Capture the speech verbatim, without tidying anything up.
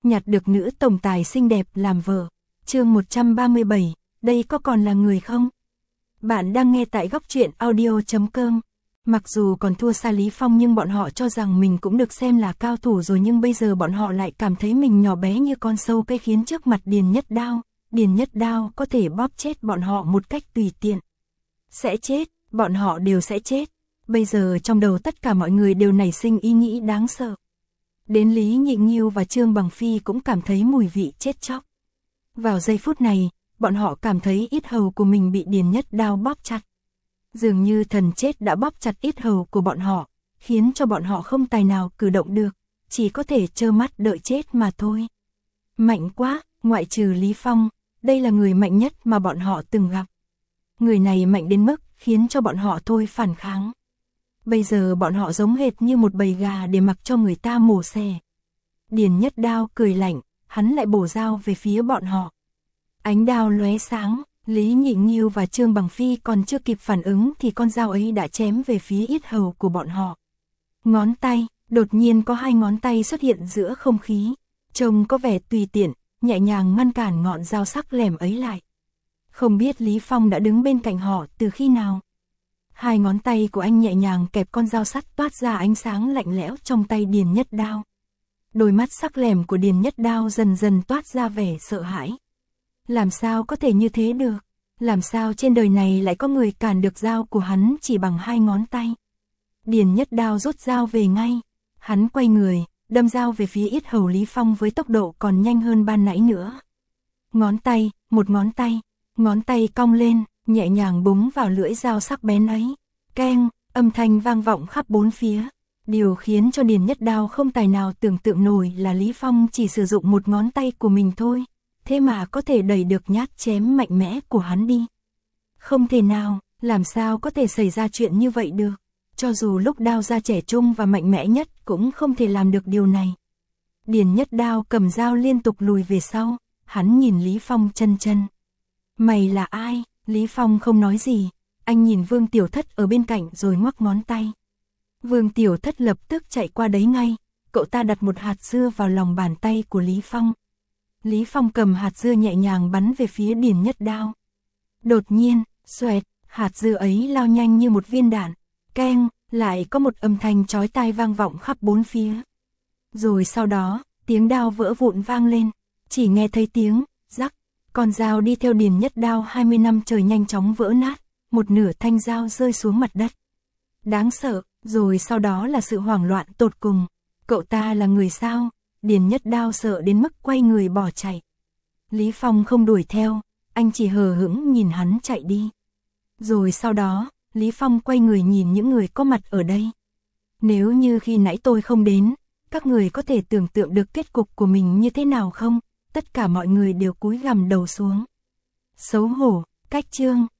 nhặt được nữ tổng tài xinh đẹp làm vợ. Chương một trăm ba mươi bảy, đây có còn là người không? Bạn đang nghe tại góc truyện audio chấm com. Mặc dù còn thua xa Lý Phong nhưng bọn họ cho rằng mình cũng được xem là cao thủ rồi, nhưng bây giờ bọn họ lại cảm thấy mình nhỏ bé như con sâu cây khiến trước mặt Điền Nhất Đao. Điền Nhất Đao có thể bóp chết bọn họ một cách tùy tiện. Sẽ chết, bọn họ đều sẽ chết. Bây giờ trong đầu tất cả mọi người đều nảy sinh ý nghĩ đáng sợ. Đến Lý Nhị Nghiêu và Trương Bằng Phi cũng cảm thấy mùi vị chết chóc. Vào giây phút này, bọn họ cảm thấy yết hầu của mình bị Điền Nhất Đao bóp chặt. Dường như thần chết đã bóp chặt yết hầu của bọn họ, khiến cho bọn họ không tài nào cử động được, chỉ có thể trơ mắt đợi chết mà thôi. Mạnh quá, ngoại trừ Lý Phong, đây là người mạnh nhất mà bọn họ từng gặp. Người này mạnh đến mức khiến cho bọn họ thôi phản kháng. Bây giờ bọn họ giống hệt như một bầy gà để mặc cho người ta mổ xẻ. Điền Nhất Đao cười lạnh, hắn lại bổ dao về phía bọn họ. Ánh đao lóe sáng, Lý Nhị Nghiêu và Trương Bằng Phi còn chưa kịp phản ứng thì con dao ấy đã chém về phía yết hầu của bọn họ. Ngón tay, đột nhiên có hai ngón tay xuất hiện giữa không khí, trông có vẻ tùy tiện, nhẹ nhàng ngăn cản ngọn dao sắc lẻm ấy lại. Không biết Lý Phong đã đứng bên cạnh họ từ khi nào. Hai ngón tay của anh nhẹ nhàng kẹp con dao sắt toát ra ánh sáng lạnh lẽo trong tay Điền Nhất Đao. Đôi mắt sắc lẻm của Điền Nhất Đao dần dần toát ra vẻ sợ hãi. Làm sao có thể như thế được? Làm sao trên đời này lại có người cản được dao của hắn chỉ bằng hai ngón tay? Điền Nhất Đao rút dao về ngay. Hắn quay người, đâm dao về phía yết hầu Lý Phong với tốc độ còn nhanh hơn ban nãy nữa. Ngón tay, một ngón tay, ngón tay cong lên, nhẹ nhàng búng vào lưỡi dao sắc bén ấy. Keng, âm thanh vang vọng khắp bốn phía. Điều khiến cho Điền Nhất Đao không tài nào tưởng tượng nổi là Lý Phong chỉ sử dụng một ngón tay của mình thôi, thế mà có thể đẩy được nhát chém mạnh mẽ của hắn đi. Không thể nào, làm sao có thể xảy ra chuyện như vậy được? Cho dù lúc Đao gia trẻ trung và mạnh mẽ nhất cũng không thể làm được điều này. Điền Nhất Đao cầm dao liên tục lùi về sau, hắn nhìn Lý Phong chân chân. Mày là ai? Lý Phong không nói gì, anh nhìn Vương Tiểu Thất ở bên cạnh rồi ngoắc ngón tay. Vương Tiểu Thất lập tức chạy qua đấy ngay, cậu ta đặt một hạt dưa vào lòng bàn tay của Lý Phong. Lý Phong cầm hạt dưa nhẹ nhàng bắn về phía Điền Nhất Đao. Đột nhiên, xoẹt, hạt dưa ấy lao nhanh như một viên đạn. Keng, lại có một âm thanh chói tai vang vọng khắp bốn phía. Rồi sau đó, tiếng đao vỡ vụn vang lên, chỉ nghe thấy tiếng rắc, con dao đi theo Điền Nhất Đao hai mươi năm trời nhanh chóng vỡ nát, một nửa thanh dao rơi xuống mặt đất. Đáng sợ, rồi sau đó là sự hoảng loạn tột cùng. Cậu ta là người sao? Điền Nhất Đao sợ đến mức quay người bỏ chạy. Lý Phong không đuổi theo, anh chỉ hờ hững nhìn hắn chạy đi. Rồi sau đó, Lý Phong quay người nhìn những người có mặt ở đây. Nếu như khi nãy tôi không đến, các người có thể tưởng tượng được kết cục của mình như thế nào không? Tất cả mọi người đều cúi gằm đầu xuống. Xấu hổ, cách chương.